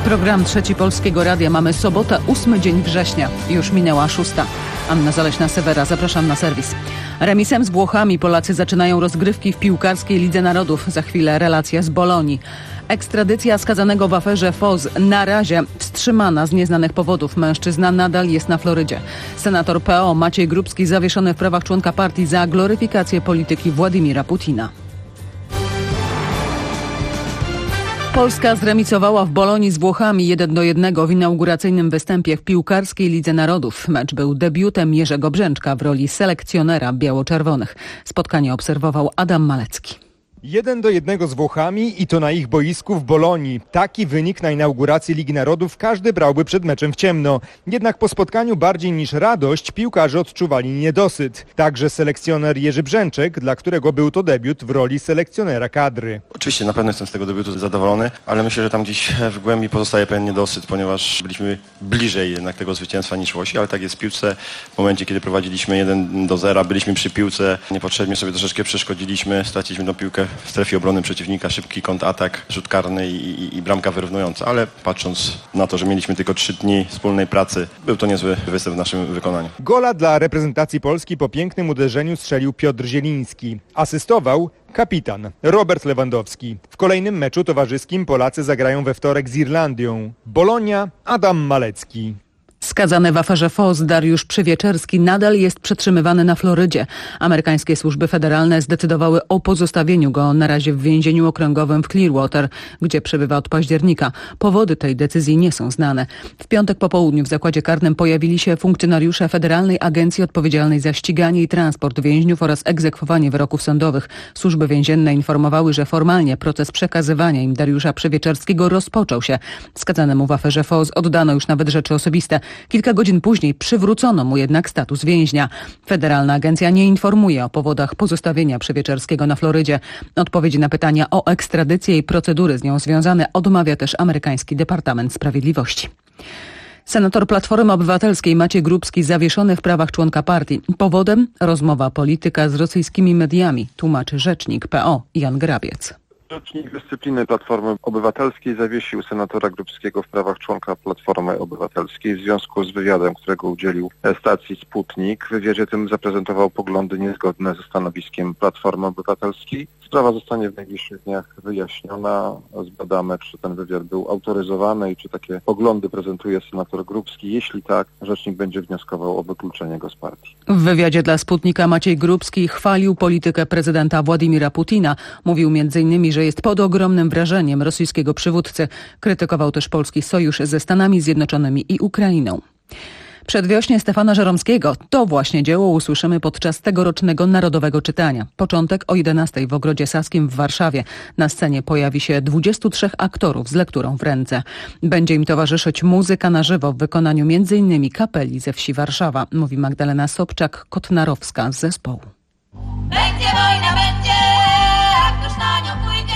Program Trzeci Polskiego Radia. Mamy sobotę, 8 dzień września. Już minęła 6. Anna Zaleśna-Sewera. Zapraszam na serwis. Remisem z Włochami Polacy zaczynają rozgrywki w piłkarskiej Lidze Narodów. Za chwilę relacja z Bolonii. Ekstradycja skazanego w aferze FOZ na razie wstrzymana z nieznanych powodów. Mężczyzna nadal jest na Florydzie. Senator PO Maciej Grubski zawieszony w prawach członka partii za gloryfikację polityki Władimira Putina. Polska zremisowała w Bolonii z Włochami 1-1 w inauguracyjnym występie w piłkarskiej Lidze Narodów. Mecz był debiutem Jerzego Brzęczka w roli selekcjonera biało-czerwonych. Spotkanie obserwował Adam Malecki. 1-1 z Włochami i to na ich boisku w Bolonii. Taki wynik na inauguracji Ligi Narodów każdy brałby przed meczem w ciemno. Jednak po spotkaniu bardziej niż radość piłkarze odczuwali niedosyt. Także selekcjoner Jerzy Brzęczek, dla którego był to debiut w roli selekcjonera kadry. Oczywiście na pewno jestem z tego debiutu zadowolony, ale myślę, że tam gdzieś w głębi pozostaje pewien niedosyt, ponieważ byliśmy bliżej jednak tego zwycięstwa niż Włosi, ale tak jest w piłce. W momencie, kiedy prowadziliśmy 1-0, byliśmy przy piłce, niepotrzebnie sobie troszeczkę przeszkodziliśmy, straciliśmy tą piłkę w strefie obrony przeciwnika, szybki kontratak, rzut karny i bramka wyrównująca, ale patrząc na to, że mieliśmy tylko 3 dni wspólnej pracy, był to niezły występ w naszym wykonaniu. Gola dla reprezentacji Polski po pięknym uderzeniu strzelił Piotr Zieliński. Asystował kapitan Robert Lewandowski. W kolejnym meczu towarzyskim Polacy zagrają we wtorek z Irlandią. Bolonia, Adam Malecki. Skazany w aferze FOZ Dariusz Przywieczerski nadal jest przetrzymywany na Florydzie. Amerykańskie służby federalne zdecydowały o pozostawieniu go na razie w więzieniu okręgowym w Clearwater, gdzie przebywa od października. Powody tej decyzji nie są znane. W piątek po południu w zakładzie karnym pojawili się funkcjonariusze Federalnej Agencji odpowiedzialnej za ściganie i transport więźniów oraz egzekwowanie wyroków sądowych. Służby więzienne informowały, że formalnie proces przekazywania im Dariusza Przywieczerskiego rozpoczął się. Skazanemu w aferze FOZ oddano już nawet rzeczy osobiste. Kilka godzin później przywrócono mu jednak status więźnia. Federalna agencja nie informuje o powodach pozostawienia Przywieczerskiego na Florydzie. Odpowiedzi na pytania o ekstradycję i procedury z nią związane odmawia też amerykański Departament Sprawiedliwości. Senator Platformy Obywatelskiej Maciej Grubski zawieszony w prawach członka partii. Powodem rozmowa polityka z rosyjskimi mediami, tłumaczy rzecznik PO Jan Grabiec. Rzecznik Dyscypliny Platformy Obywatelskiej zawiesił senatora Grubskiego w prawach członka Platformy Obywatelskiej w związku z wywiadem, którego udzielił stacji Sputnik. W wywiadzie tym zaprezentował poglądy niezgodne ze stanowiskiem Platformy Obywatelskiej. Sprawa zostanie w najbliższych dniach wyjaśniona. Zbadamy, czy ten wywiad był autoryzowany i czy takie poglądy prezentuje senator Grubski. Jeśli tak, rzecznik będzie wnioskował o wykluczenie go z partii. W wywiadzie dla Sputnika Maciej Grubski chwalił politykę prezydenta Władimira Putina. Mówił m.in., że jest pod ogromnym wrażeniem rosyjskiego przywódcy. Krytykował też polski sojusz ze Stanami Zjednoczonymi i Ukrainą. Przedwiośnie Stefana Żeromskiego. To właśnie dzieło usłyszymy podczas tegorocznego Narodowego Czytania. Początek o 11:00 w Ogrodzie Saskim w Warszawie. Na scenie pojawi się 23 aktorów z lekturą w ręce. Będzie im towarzyszyć muzyka na żywo w wykonaniu m.in. kapeli ze wsi Warszawa, mówi Magdalena Sobczak-Kotnarowska z zespołu. Będzie wojna, będzie, a ktoś na nią pójdzie.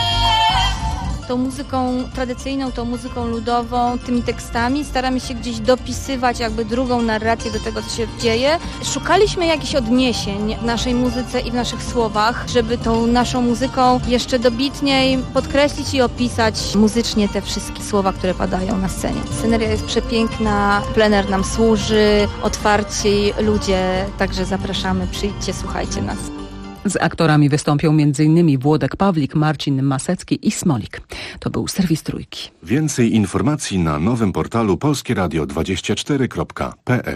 Tą muzyką tradycyjną, tą muzyką ludową, tymi tekstami staramy się gdzieś dopisywać jakby drugą narrację do tego, co się dzieje. Szukaliśmy jakichś odniesień w naszej muzyce i w naszych słowach, żeby tą naszą muzyką jeszcze dobitniej podkreślić i opisać muzycznie te wszystkie słowa, które padają na scenie. Sceneria jest przepiękna, plener nam służy, otwarci ludzie, także zapraszamy, przyjdźcie, słuchajcie nas. Z aktorami wystąpią m.in. Włodek Pawlik, Marcin Masecki i Smolik. To był serwis Trójki. Więcej informacji na nowym portalu polskieradio24.pl.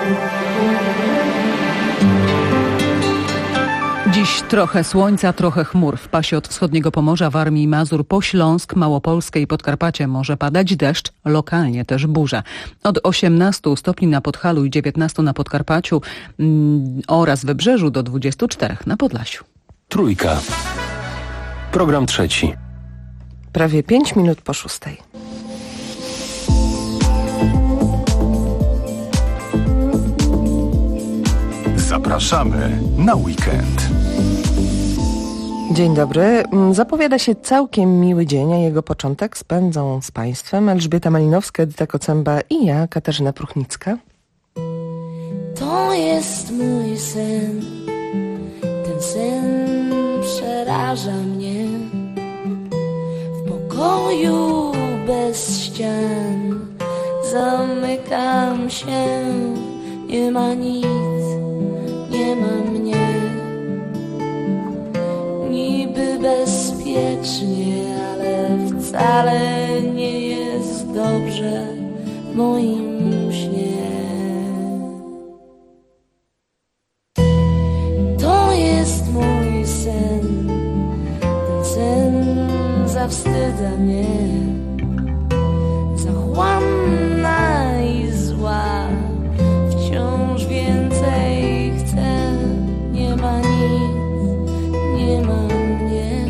Dziś trochę słońca, trochę chmur. W pasie od wschodniego Pomorza, Warmii i Mazur po Śląsk, Małopolskę i Podkarpacie może padać deszcz, lokalnie też burze. Od 18 stopni na Podhalu i 19 na Podkarpaciu oraz Wybrzeżu do 24 na Podlasiu. Trójka. Program trzeci. Prawie 5 minut po 6. Zapraszamy na weekend. Dzień dobry. Zapowiada się całkiem miły dzień, a jego początek spędzą z Państwem Elżbieta Malinowska, Edyta Kocęba i ja, Katarzyna Pruchnicka. To jest mój sen, ten sen przeraża mnie. W pokoju bez bez ścian. Zamykam się, nie ma nic, nie ma mnie. Niby bezpiecznie, ale wcale nie jest dobrze w moim śnie. To jest mój sen, ten sen zawstydza mnie. Zachłanna i zła, wciąż więcej chcę. Nie ma nic, nie ma mnie.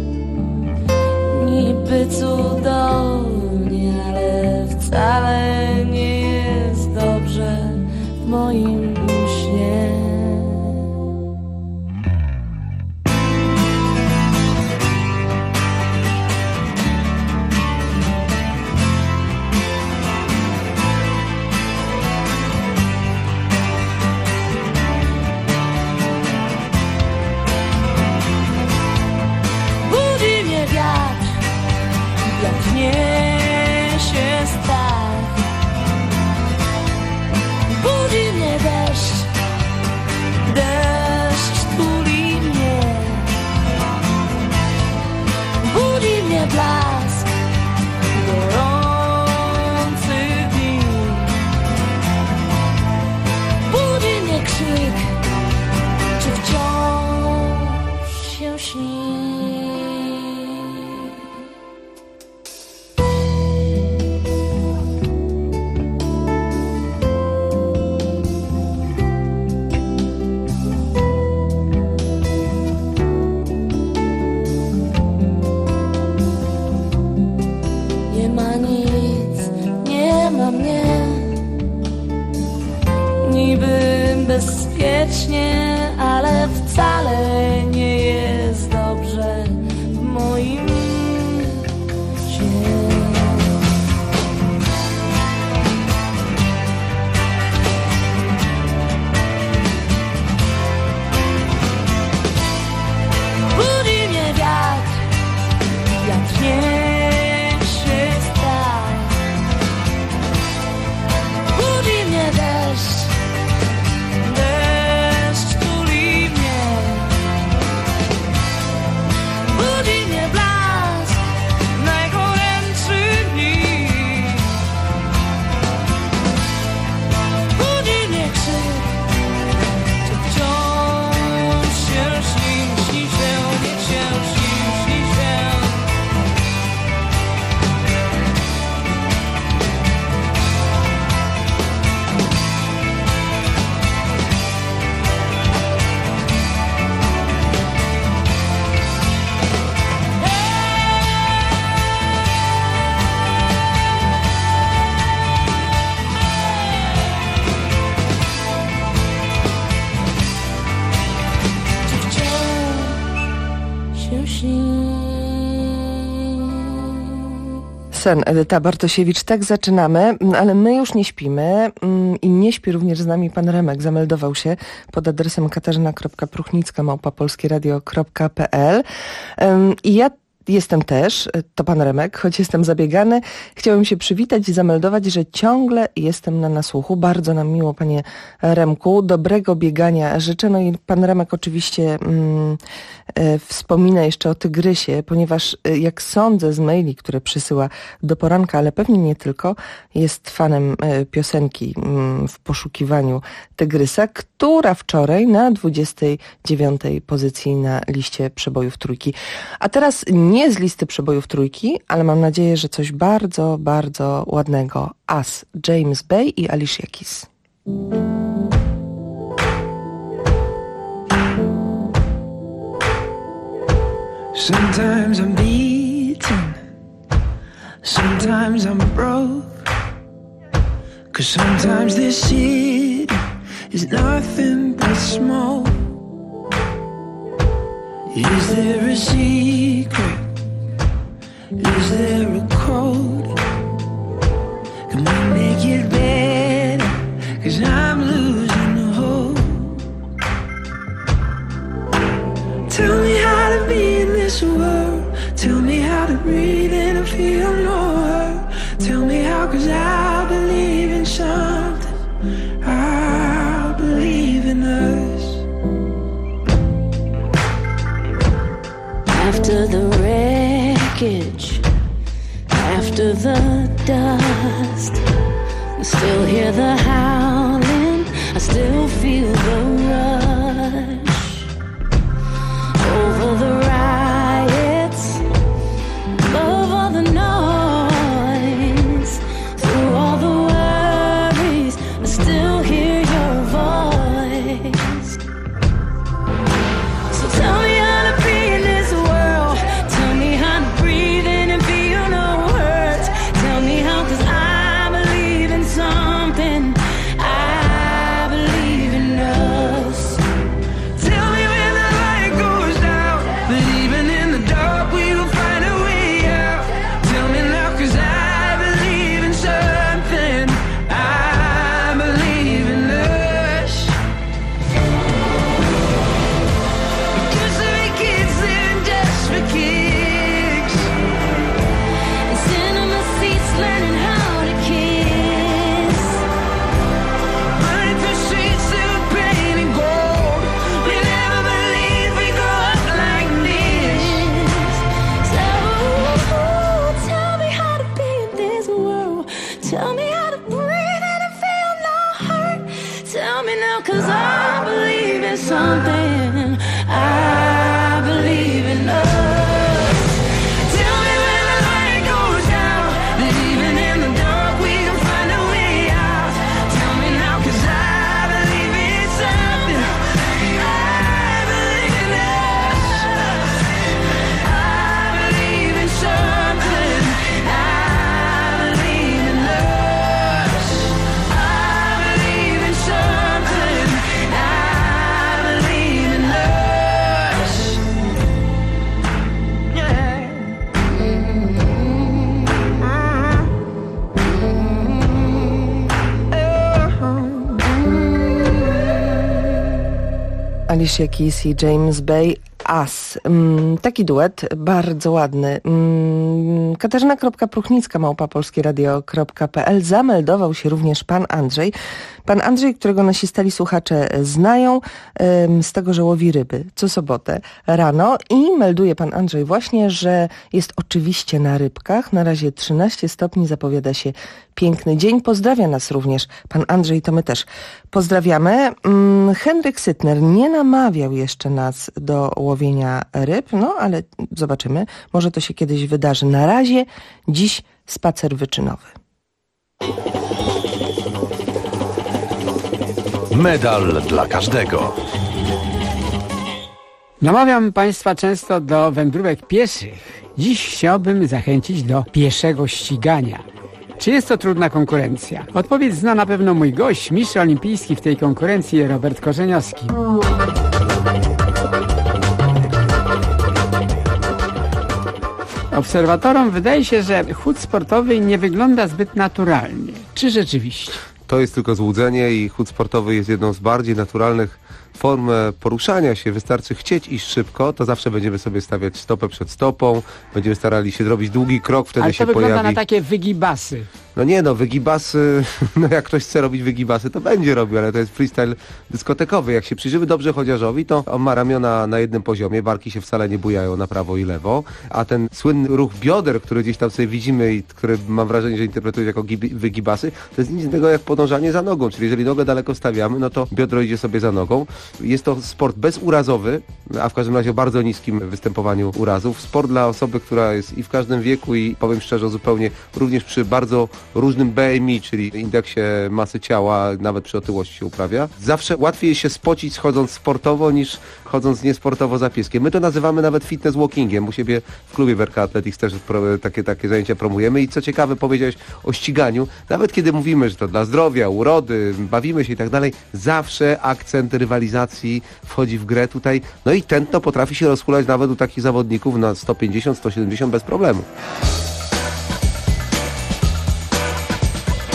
Niby cudownie, ale wcale nie jest dobrze w moim śnie. Niesie strach, budzi mnie deszcz, deszcz tuli mnie, budzi mnie blask gorących dni, budzi mnie krzyk, czy wciąż się śni. Bezpiecznie, ale wcale nie jest dobrze w moim śnie. Budzi mnie wiatr, wiatr niesie strach, budzi mnie deszcz, Sen, Edyta Bartosiewicz, tak zaczynamy, ale my już nie śpimy i nie śpi również z nami pan Remek. Zameldował się pod adresem katarzyna.pruchnicka@polskieradio.pl i ja jestem też, to pan Remek, choć jestem zabiegany. Chciałem się przywitać i zameldować, że ciągle jestem na nasłuchu. Bardzo nam miło, panie Remku. Dobrego biegania życzę. No i pan Remek oczywiście wspomina jeszcze o Tygrysie, ponieważ jak sądzę z maili, które przysyła do poranka, ale pewnie nie tylko, jest fanem piosenki W poszukiwaniu Tygrysa, która wczoraj na 29. pozycji na liście przebojów trójki. A teraz nie z listy przebojów trójki, ale mam nadzieję, że coś bardzo, bardzo ładnego. As, James Bay i Alicia Keys. Sometimes I'm beaten, sometimes I'm broke, 'cause sometimes this city is nothing but smoke. Is there a secret? Is there a code? Can we make it better? 'Cause I'm losing the hope. Tell me how to be in this world. Tell me how to breathe and I feel no hurt. 'cause I believe in something. I believe in us. After the wreckage, after the dust, I still hear the howling, I still feel the rush. Over the riots, above all the noise, through all the worries, I still hear your voice. So tell me how to be in this world, tell me how to breathe in and feel no hurt. Tell me how, 'cause I believe in something, I believe in us. Tell me when the light goes down, that even in the dark we will find a way out. Tell me now, 'cause I believe in something, I believe in us. Because of the kids living just for kicks, And cinema seats learning how to kiss. running through streets of pain and gold. We never believe we grow up like this. So tell me how to be in this world, tell me how to breathe in and feel no hurt. Tell me now, 'cause I believe in something, I believe in us. Tell me when the light goes down, that even in the dark we can find a way out. Tell me now, 'cause I believe in something, I believe in us. I believe in something, I believe in us. I believe in something, I believe in us. Yeah. Alicia Keys i James Bay, Us. Taki duet, bardzo ładny. Katarzyna.Pruchnicka, @polskieradio.pl. Zameldował się również pan Andrzej. Pan Andrzej, którego nasi stali słuchacze znają z tego, że łowi ryby co sobotę rano i melduje pan Andrzej właśnie, że jest oczywiście na rybkach. Na razie 13 stopni, zapowiada się piękny dzień. Pozdrawia nas również pan Andrzej, to my też pozdrawiamy. Henryk Sytner nie namawiał jeszcze nas do łowienia ryb, no ale zobaczymy, może to się kiedyś wydarzy. Na razie dziś spacer wyczynowy. Medal dla każdego. Namawiam Państwa często do wędrówek pieszych. Dziś chciałbym zachęcić do pieszego ścigania. Czy jest to trudna konkurencja? Odpowiedź zna na pewno mój gość, mistrz olimpijski w tej konkurencji Robert Korzeniowski. Obserwatorom wydaje się, że chód sportowy nie wygląda zbyt naturalnie. Czy rzeczywiście? To jest tylko złudzenie i chód sportowy jest jedną z bardziej naturalnych form poruszania się. Wystarczy chcieć iść szybko, to zawsze będziemy sobie stawiać stopę przed stopą, będziemy starali się zrobić długi krok, wtedy ale się to wygląda pojawi... na takie wygibasy. No nie no, wygibasy, no jak ktoś chce robić wygibasy, to będzie robił, ale to jest freestyle dyskotekowy. Jak się przyjrzymy dobrze chociażowi, to on ma ramiona na jednym poziomie, barki się wcale nie bujają na prawo i lewo, a ten słynny ruch bioder, który gdzieś tam sobie widzimy i który mam wrażenie, że interpretuje jako wygibasy, to jest nic innego jak podążanie za nogą, czyli jeżeli nogę daleko stawiamy, no to biodro idzie sobie za nogą. Jest to sport bezurazowy, a w każdym razie o bardzo niskim występowaniu urazów. Sport dla osoby, która jest i w każdym wieku i powiem szczerze zupełnie również przy bardzo różnym BMI, czyli indeksie masy ciała, nawet przy otyłości się uprawia. Zawsze łatwiej się spocić schodząc sportowo niż chodząc niesportowo za pieskiem. My to nazywamy nawet fitness walkingiem. U siebie w klubie Werka Athletics też takie zajęcia promujemy i co ciekawe powiedziałeś o ściganiu. Nawet kiedy mówimy, że to dla zdrowia, urody, bawimy się i tak dalej, zawsze akcent rywalizacji wchodzi w grę tutaj. No i tętno potrafi się rozhulać nawet u takich zawodników na 150, 170 bez problemu.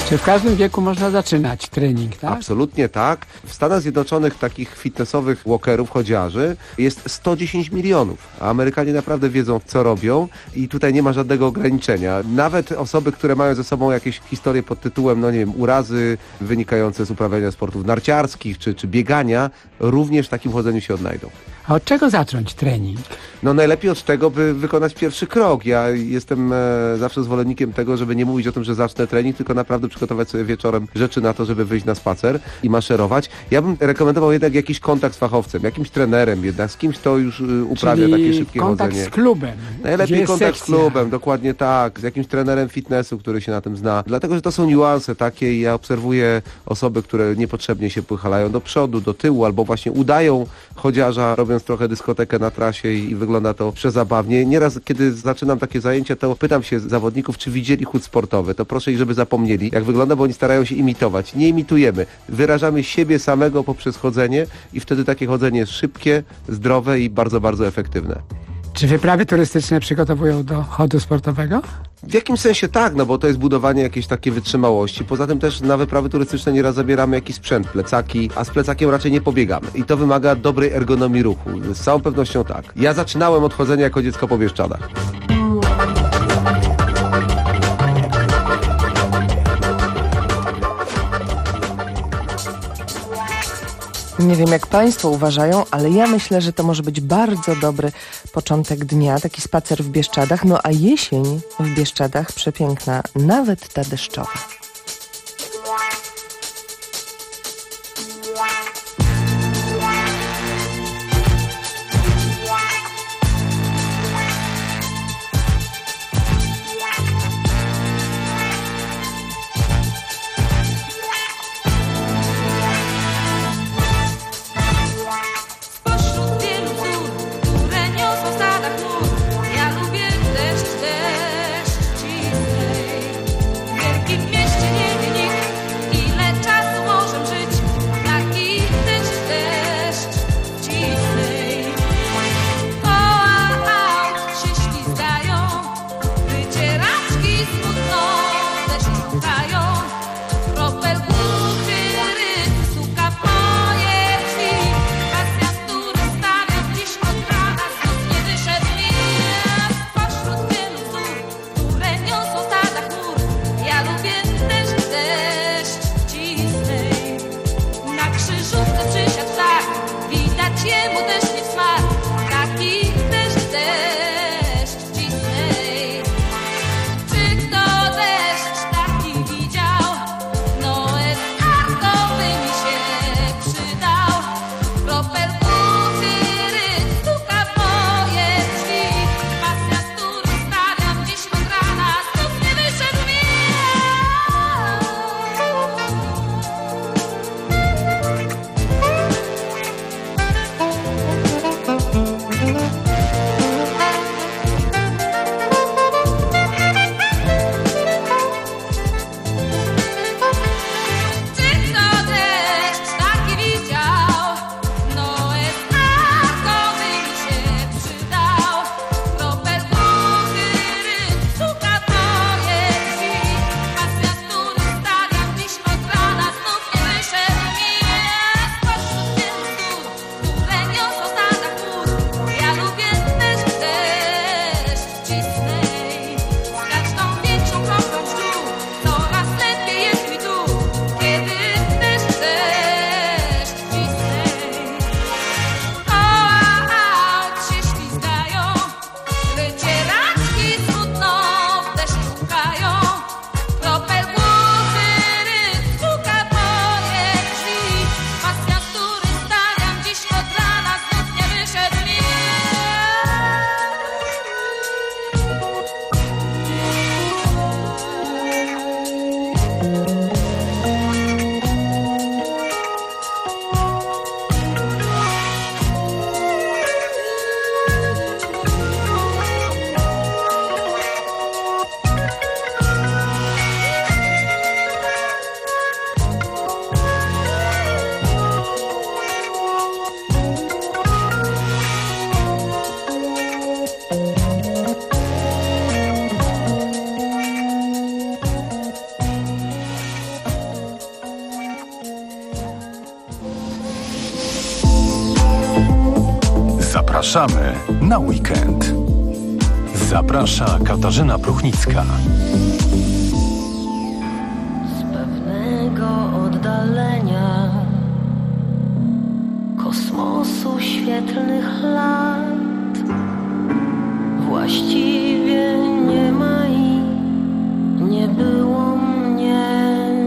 Czy w każdym wieku można zaczynać trening, tak? Absolutnie tak. W Stanach Zjednoczonych takich fitnessowych walkerów, chodziarzy jest 110 milionów. A Amerykanie naprawdę wiedzą, co robią i tutaj nie ma żadnego ograniczenia. Nawet osoby, które mają ze sobą jakieś historie pod tytułem, no nie wiem, urazy wynikające z uprawiania sportów narciarskich czy biegania, również w takim chodzeniu się odnajdą. A od czego zacząć trening? No najlepiej od tego, by wykonać pierwszy krok. Ja jestem zawsze zwolennikiem tego, żeby nie mówić o tym, że zacznę trening, tylko naprawdę przygotować sobie wieczorem rzeczy na to, żeby wyjść na spacer i maszerować. Ja bym rekomendował jednak jakiś kontakt z fachowcem, jakimś trenerem jednak, z kimś, kto już uprawia Czyli takie szybkie kontakt chodzenie. z klubem. Najlepiej kontakt sekcja. z klubem, dokładnie tak, z jakimś trenerem fitnessu, który się na tym zna. Dlatego, że to są niuanse takie i ja obserwuję osoby, które niepotrzebnie się pychalają do przodu, do tyłu, albo właśnie udają chodziarza, robiąc trochę dyskotekę na trasie i wygląda to przezabawnie. Nieraz, kiedy zaczynam takie zajęcia, to pytam się zawodników, czy widzieli chód sportowy. To proszę ich, żeby zapomnieli, jak wygląda, bo oni starają się imitować. Nie imitujemy. Wyrażamy siebie samego poprzez chodzenie i wtedy takie chodzenie jest szybkie, zdrowe i bardzo, bardzo efektywne. Czy wyprawy turystyczne przygotowują do chodu sportowego? W jakimś sensie tak, no bo to jest budowanie jakiejś takiej wytrzymałości. Poza tym też na wyprawy turystyczne nieraz zabieramy jakiś sprzęt, plecaki, a z plecakiem raczej nie pobiegamy. I to wymaga dobrej ergonomii ruchu. Z całą pewnością tak. Ja zaczynałem od chodzenia jako dziecko po Bieszczadach. Nie wiem, jak Państwo uważają, ale ja myślę, że to może być bardzo dobry początek dnia, taki spacer w Bieszczadach. No a jesień w Bieszczadach przepiękna, nawet ta deszczowa. Ja lubię deszcz cisnej. W wielkim mieście Zapraszamy na weekend. Zaprasza Katarzyna Pruchnicka. Z pewnego oddalenia kosmosu świetlnych lat właściwie nie ma i nie było mnie.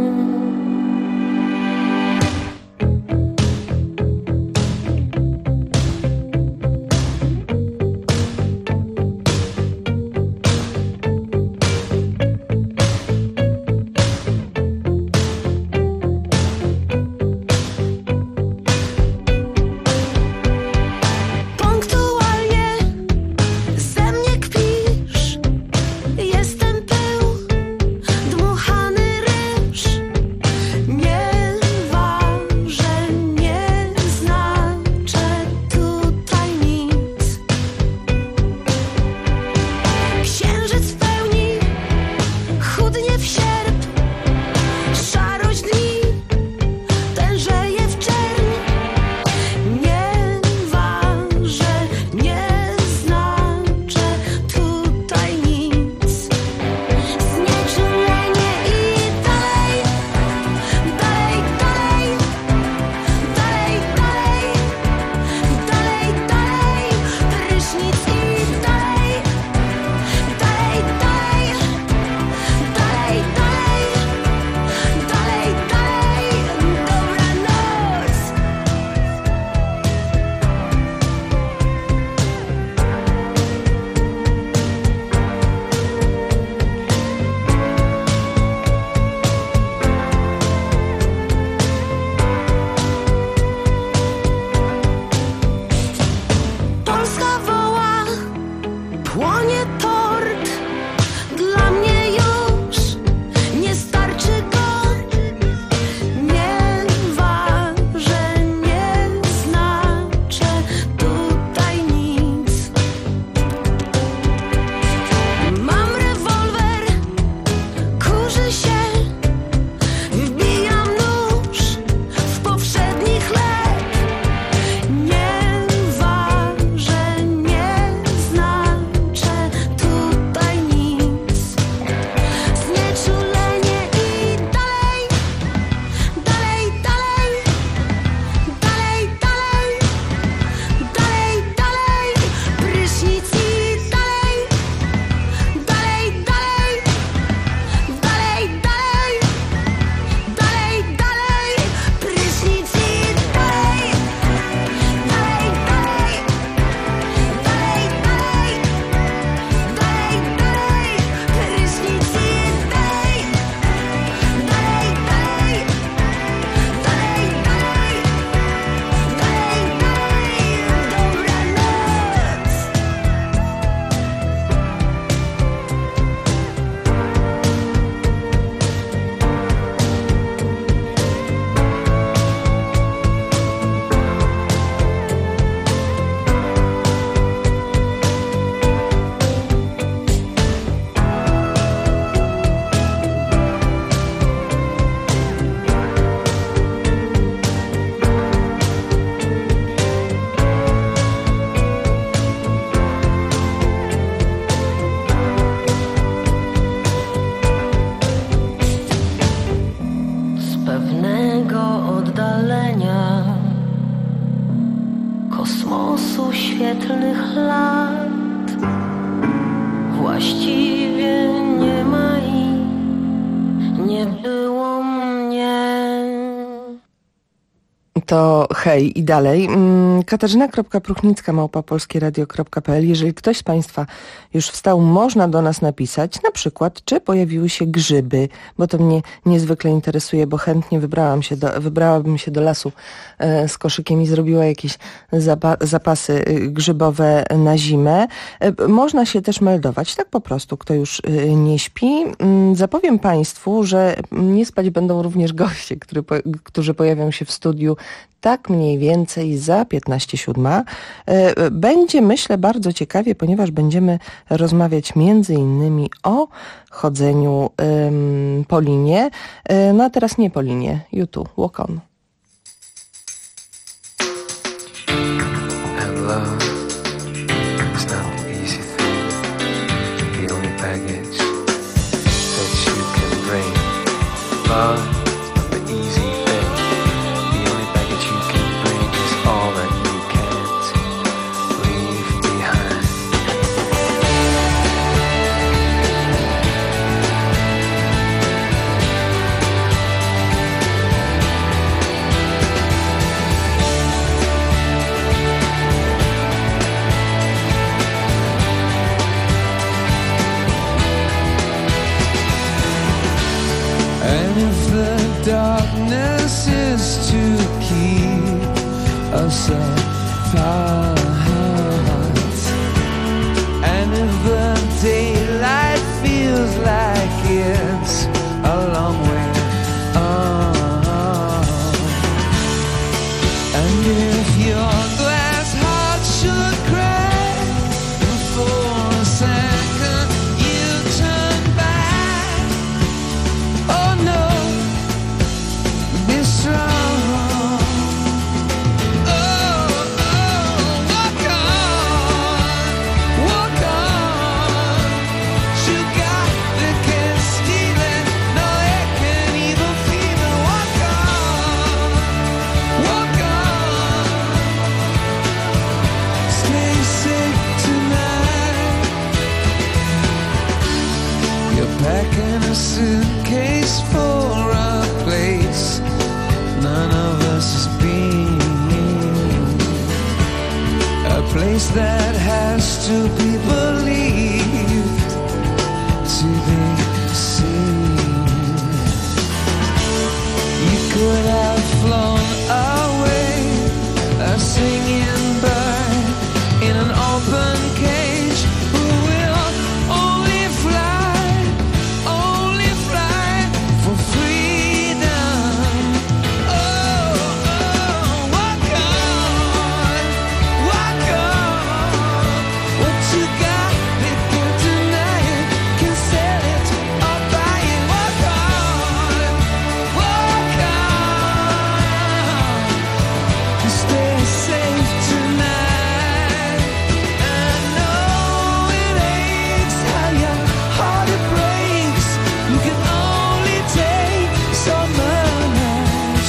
świetlnych lat właściwie nie ma i nie było mnie. To hej i dalej. Katarzyna.pruchnicka@polskieradio.pl. Jeżeli ktoś z Państwa już wstał, można do nas napisać, na przykład, czy pojawiły się grzyby, bo to mnie niezwykle interesuje, bo chętnie wybrałabym się do lasu z koszykiem i zrobiła jakieś zapasy grzybowe na zimę. Można się też meldować, tak po prostu, kto już nie śpi. Zapowiem Państwu, że nie spać będą również goście, którzy pojawią się w studiu tak mniej więcej za 15:07. Będzie, myślę, bardzo ciekawie, ponieważ będziemy rozmawiać między innymi o chodzeniu po linie. No a teraz nie po linie. U2, Walk On. And love the easy thing. The only baggage you can bring is all that you can't leave behind. And if the darkness is to keep us apart, and if the daylight feels like it's a long way on, and if your glass heart should crack for a second, you turn back. Oh no, be strong. Oh, walk on. You got the can't steal it, no it can't even feel it. Walk on. Stay safe tonight. You're packing a suitcase for a place none of us has been, a place that has to be believed to be seen. You could have flown away, a singing bird in an open cage who will only fly for freedom. Oh, walk on. What you got, they can't deny it, can sell it or buy it. Walk on. Stay safe tonight. I know it aches, how your heart it breaks. You can only take so much.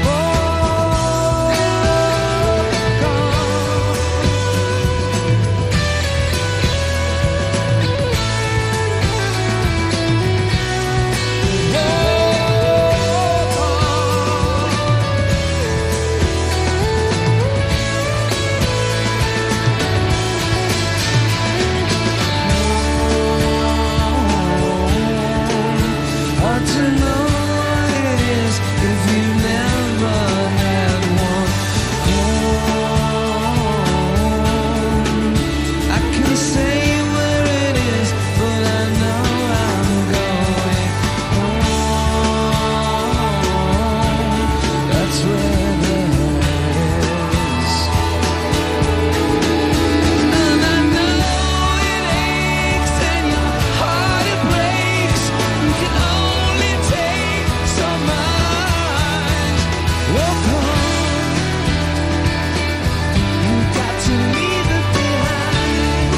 Hard to know what it is if you never had one home. I can say where it is, but I know I'm going home. That's where the hurt is. And I know it aches and your heart it breaks. You can only take so much. Walk on. You got to leave it behind.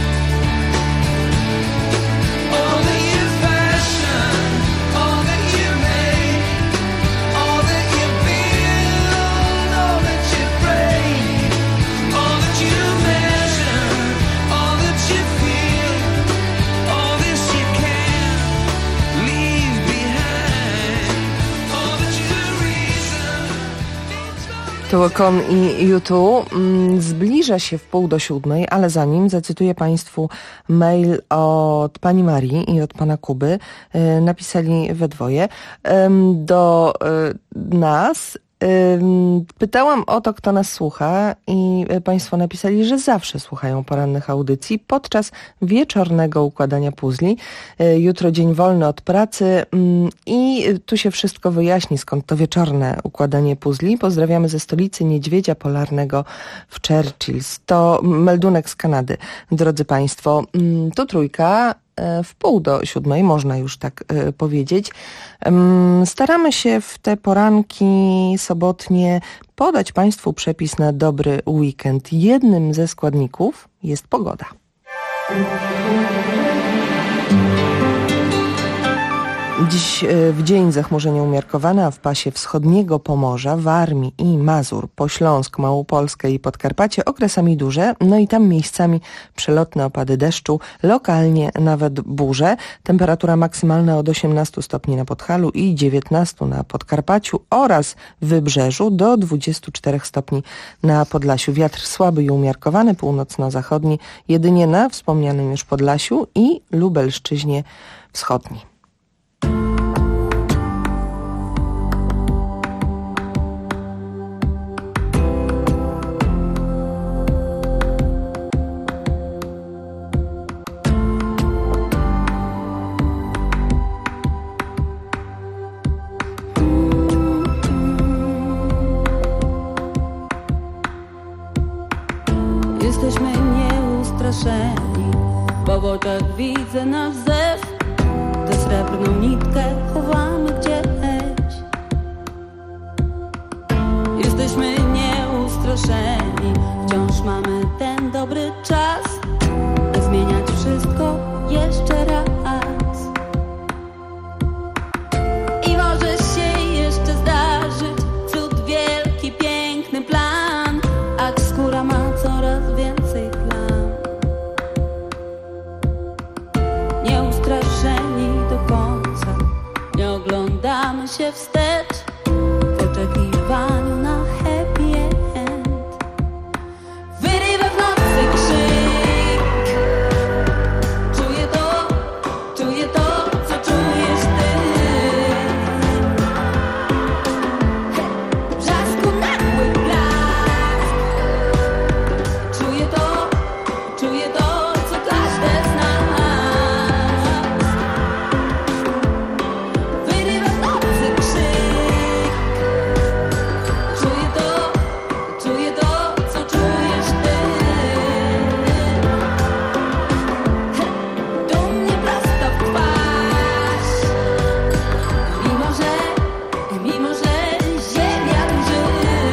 All that you fashion, all that you make, all that you build, all that you break, all that you measure, all that you feel, all this you can't leave behind, all that you reason. To Kon i U2. Zbliża się 6:30, ale zanim zacytuję Państwu mail od pani Marii i od pana Kuby. Napisali we dwoje do nas. Pytałam o to, kto nas słucha i Państwo napisali, że zawsze słuchają porannych audycji podczas wieczornego układania puzli. Jutro dzień wolny od pracy i tu się wszystko wyjaśni, skąd to wieczorne układanie puzli. Pozdrawiamy ze stolicy Niedźwiedzia Polarnego w Churchills. To meldunek z Kanady, drodzy Państwo. To Trójka. 6:30, można już tak powiedzieć. Staramy się w te poranki sobotnie podać Państwu przepis na dobry weekend. Jednym ze składników jest pogoda. Dziś w dzień zachmurzenie umiarkowane, a w pasie wschodniego Pomorza, Warmii i Mazur, Pośląsk, Małopolskę i Podkarpacie okresami duże, no i tam miejscami przelotne opady deszczu, lokalnie nawet burze. Temperatura maksymalna od 18 stopni na Podhalu i 19 na Podkarpaciu oraz Wybrzeżu do 24 stopni na Podlasiu. Wiatr słaby i umiarkowany, północno-zachodni, jedynie na wspomnianym już Podlasiu i Lubelszczyźnie wschodniej. Jesteśmy nieustraszeni, bo w oczach widzę nasz zew. Tę srebrną nitkę chowamy gdzieś. Jesteśmy nieustraszeni, wciąż mamy ten dobry czas, by zmieniać wszystko jeszcze raz. I może się jeszcze zdarzyć cud wielki, piękny plan, a skóra ma coraz więcej plam. Nieustraszeni do końca, nie oglądamy się wstecz w oczekiwaniu na happy end. Wyrywa w nocy krzyk, czuję to, co czujesz ty. W brzasku nagły blask, czuję to, co każdy z nas. Wyrywa w nocy krzyk, czuję to, co czujesz ty. Do mnie prosto w twarz, mimo że ziemia drży.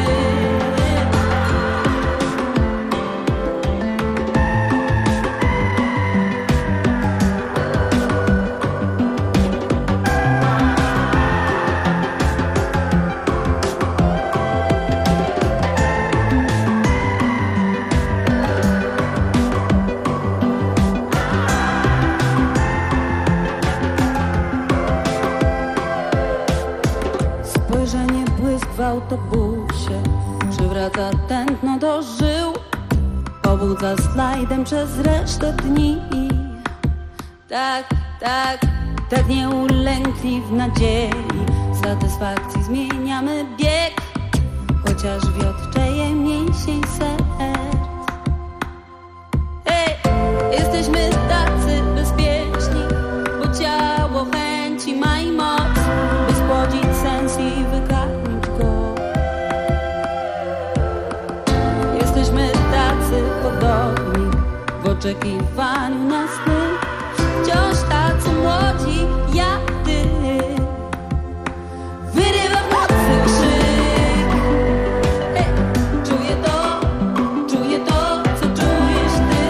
Spojrzenie, błysk w autobusie, przywraca tętno do żył, pobudza slajdem przez resztę dni. Tak nieulękli w nadziei, satysfakcji zmieniamy bieg, chociaż wiotczeje mięsień serc. Hej, jesteśmy tacy bezpieczni, bo ciało chęci ma i moc, by spłodzić sens i wykarmić go. Jesteśmy tacy podobni w oczekiwaniu na sny, wciąż tacy młodzi jak ty. Wyrywa w nocy krzyk, hej, czuję to, co czujesz ty.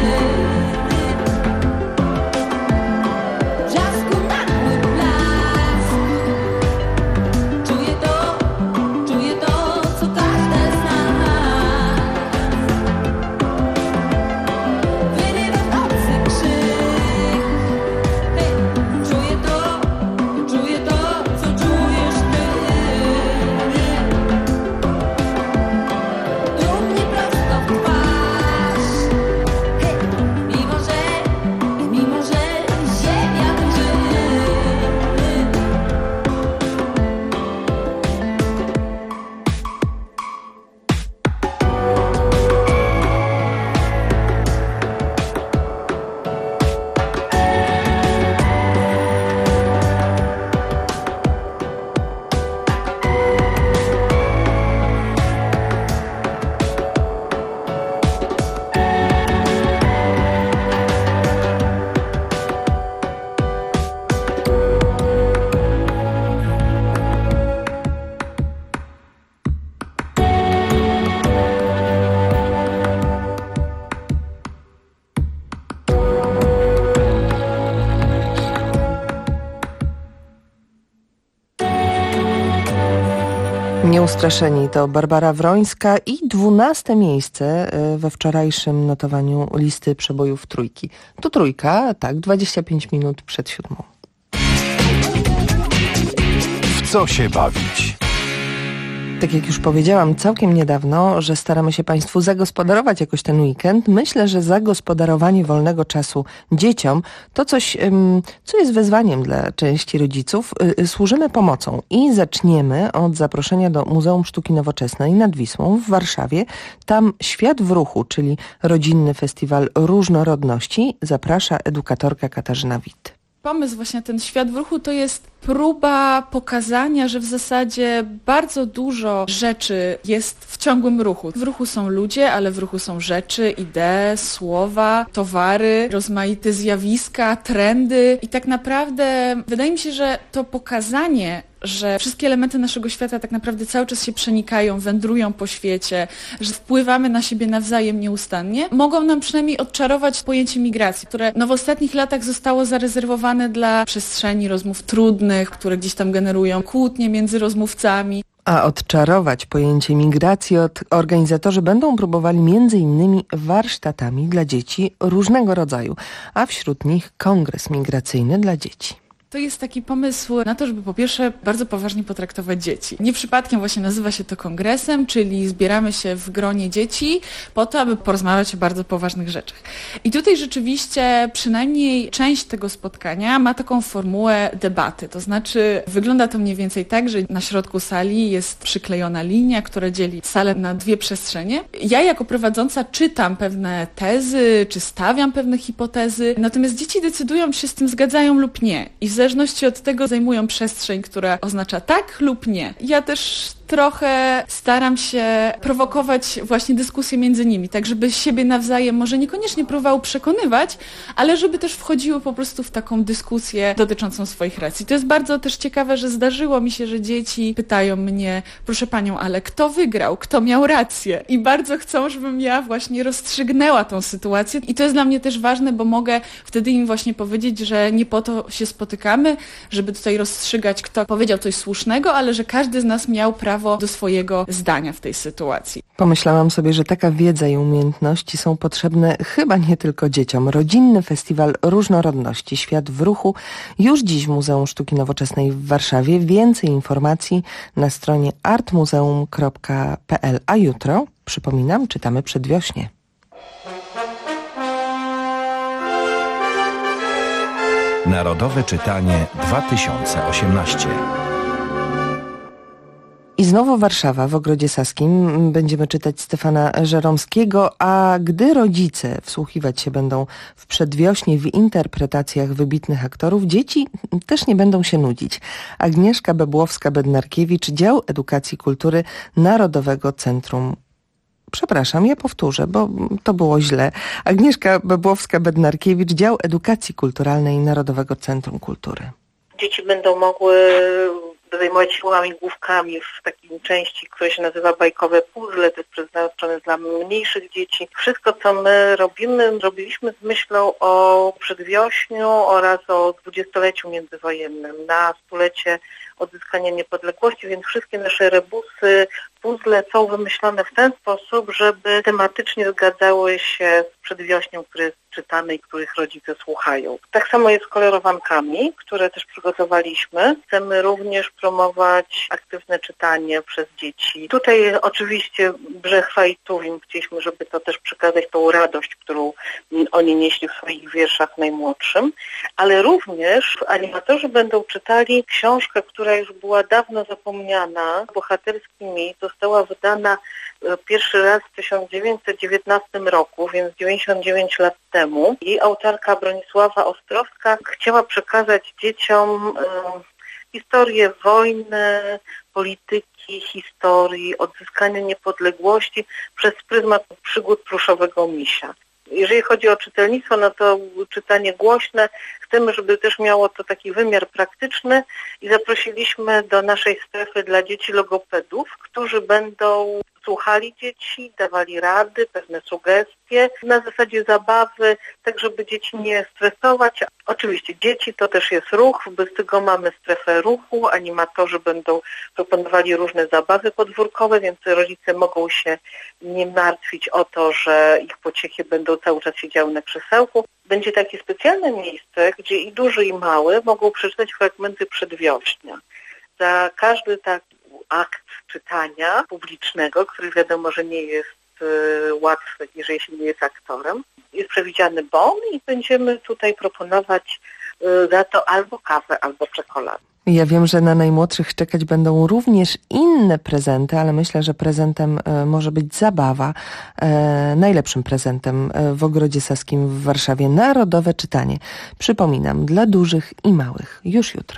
W brzasku nagły blask, czuję to, co każdy z nas. Wyrywa w nocy krzyk, Nieustraszeni to Barbara Wrońska i 12. miejsce we wczorajszym notowaniu listy przebojów Trójki. Tu Trójka, tak, 25 minut przed 7. W co się bawić? Tak jak już powiedziałam całkiem niedawno, że staramy się Państwu zagospodarować jakoś ten weekend. Myślę, że zagospodarowanie wolnego czasu dzieciom to coś, co jest wyzwaniem dla części rodziców. Służymy pomocą i zaczniemy od zaproszenia do Muzeum Sztuki Nowoczesnej nad Wisłą w Warszawie. Tam Świat w ruchu, czyli rodzinny festiwal różnorodności, zaprasza edukatorka Katarzyna Witt. Pomysł właśnie ten Świat w ruchu to jest próba pokazania, że w zasadzie bardzo dużo rzeczy jest w ciągłym ruchu. W ruchu są ludzie, ale w ruchu są rzeczy, idee, słowa, towary, rozmaite zjawiska, trendy i tak naprawdę wydaje mi się, że to pokazanie, że wszystkie elementy naszego świata tak naprawdę cały czas się przenikają, wędrują po świecie, że wpływamy na siebie nawzajem nieustannie, mogą nam przynajmniej odczarować pojęcie migracji, które w ostatnich latach zostało zarezerwowane dla przestrzeni rozmów trudnych, które gdzieś tam generują kłótnie między rozmówcami. A odczarować pojęcie migracji organizatorzy będą próbowali m.in. warsztatami dla dzieci różnego rodzaju, a wśród nich kongres migracyjny dla dzieci. To jest taki pomysł na to, żeby po pierwsze bardzo poważnie potraktować dzieci. Nie przypadkiem właśnie nazywa się to kongresem, czyli zbieramy się w gronie dzieci po to, aby porozmawiać o bardzo poważnych rzeczach. I tutaj rzeczywiście przynajmniej część tego spotkania ma taką formułę debaty. To znaczy wygląda to mniej więcej tak, że na środku sali jest przyklejona linia, która dzieli salę na dwie przestrzenie. Ja jako prowadząca czytam pewne tezy, czy stawiam pewne hipotezy, natomiast dzieci decydują, czy się z tym zgadzają lub nie. I w zależności od tego zajmują przestrzeń, która oznacza tak lub nie. Ja też trochę staram się prowokować właśnie dyskusję między nimi, tak żeby siebie nawzajem może niekoniecznie próbowały przekonywać, ale żeby też wchodziły po prostu w taką dyskusję dotyczącą swoich racji. To jest bardzo też ciekawe, że zdarzyło mi się, że dzieci pytają mnie, proszę panią, ale kto wygrał, kto miał rację? I bardzo chcą, żebym ja właśnie rozstrzygnęła tą sytuację. I to jest dla mnie też ważne, bo mogę wtedy im właśnie powiedzieć, że nie po to się spotykamy, żeby tutaj rozstrzygać, kto powiedział coś słusznego, ale że każdy z nas miał prawo do swojego zdania w tej sytuacji. Pomyślałam sobie, że taka wiedza i umiejętności są potrzebne chyba nie tylko dzieciom. Rodzinny Festiwal Różnorodności Świat w ruchu już dziś w Muzeum Sztuki Nowoczesnej w Warszawie. Więcej informacji na stronie artmuzeum.pl. A jutro, przypominam, czytamy Przedwiośnie. Narodowe Czytanie 2018. I znowu Warszawa w Ogrodzie Saskim. Będziemy czytać Stefana Żeromskiego, a gdy rodzice wsłuchiwać się będą w Przedwiośnie w interpretacjach wybitnych aktorów, dzieci też nie będą się nudzić. Agnieszka Bebłowska-Bednarkiewicz, Dział Edukacji Kultury Narodowego Centrum. Przepraszam, ja powtórzę, bo to było źle. Agnieszka Bebłowska-Bednarkiewicz, Dział Edukacji Kulturalnej Narodowego Centrum Kultury. Dzieci będą mogły zajmować się łamigłówkami w takiej części, która się nazywa bajkowe puzzle, to jest przeznaczone dla mniejszych dzieci. Wszystko, co my robimy, robiliśmy z myślą o Przedwiośniu oraz o 20-leciu międzywojennym, na 100-lecie odzyskania niepodległości, więc wszystkie nasze rebusy, puzzle są wymyślone w ten sposób, żeby tematycznie zgadzały się z Przedwiośniem, który jest czytany i których rodzice słuchają. Tak samo jest z kolorowankami, które też przygotowaliśmy. Chcemy również promować aktywne czytanie przez dzieci. Tutaj oczywiście Brzechwa i Tuwim chcieliśmy, żeby to też przekazać tą radość, którą oni nieśli w swoich wierszach najmłodszym, ale również animatorzy będą czytali książkę, która już była dawno zapomniana. Bohaterski mit została wydana pierwszy raz w 1919 roku, więc 99 lat temu. I autorka Bronisława Ostrowska chciała przekazać dzieciom historię wojny, polityki, historii, odzyskania niepodległości przez pryzmat przygód pluszowego misia. Jeżeli chodzi o czytelnictwo, no to czytanie głośne. Chcemy, żeby też miało to taki wymiar praktyczny i zaprosiliśmy do naszej strefy dla dzieci logopedów, którzy będą słuchali dzieci, dawali rady, pewne sugestie, na zasadzie zabawy, tak żeby dzieci nie stresować. Oczywiście dzieci to też jest ruch, bez tego mamy strefę ruchu, animatorzy będą proponowali różne zabawy podwórkowe, więc rodzice mogą się nie martwić o to, że ich pociechy będą cały czas siedziały na krzesełku. Będzie takie specjalne miejsce, gdzie i duży, i mały mogą przeczytać fragmenty przedwiośnia. Za każdy taki akt czytania publicznego, który wiadomo, że nie jest łatwy, jeżeli się nie jest aktorem, jest przewidziany bon i będziemy tutaj proponować za to albo kawę, albo czekoladę. Ja wiem, że na najmłodszych czekać będą również inne prezenty, ale myślę, że prezentem może być zabawa. Najlepszym prezentem w Ogrodzie Saskim w Warszawie Narodowe Czytanie. Przypominam, dla dużych i małych. Już jutro.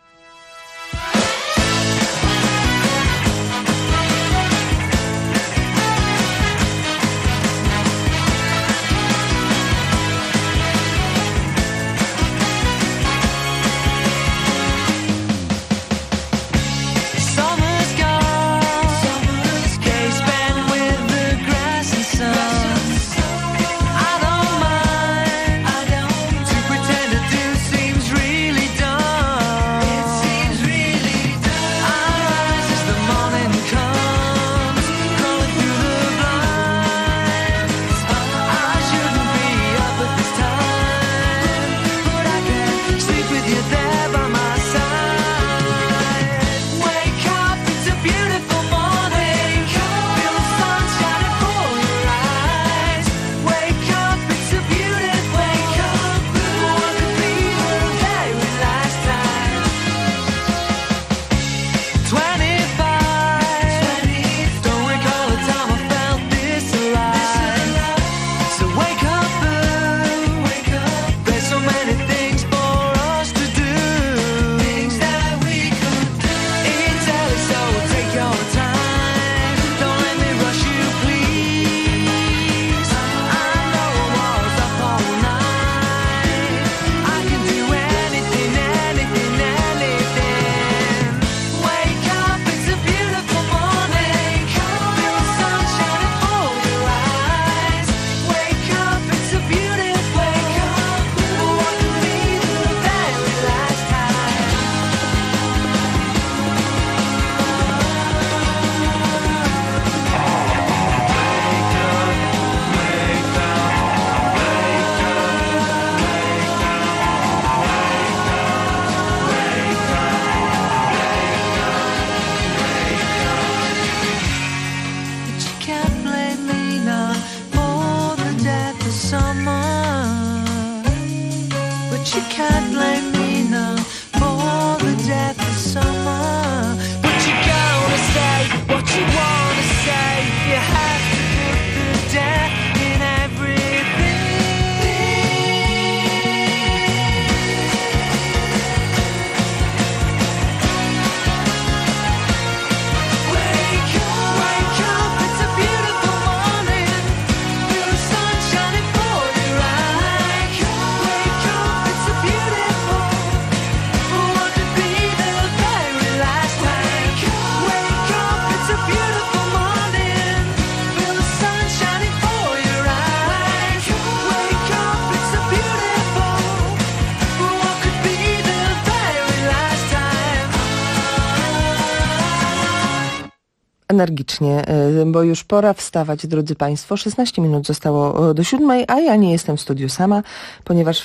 Energicznie, bo już pora wstawać, drodzy Państwo. 16 minut zostało do 7, a ja nie jestem w studiu sama, ponieważ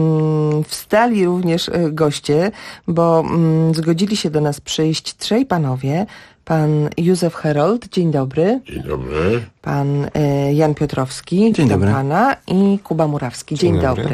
wstali również goście, bo zgodzili się do nas przyjść trzej panowie. Pan Józef Herold, dzień dobry. Dzień dobry. Pan Jan Piotrowski, dzień dobry. Pana i Kuba Murawski, dzień dobry.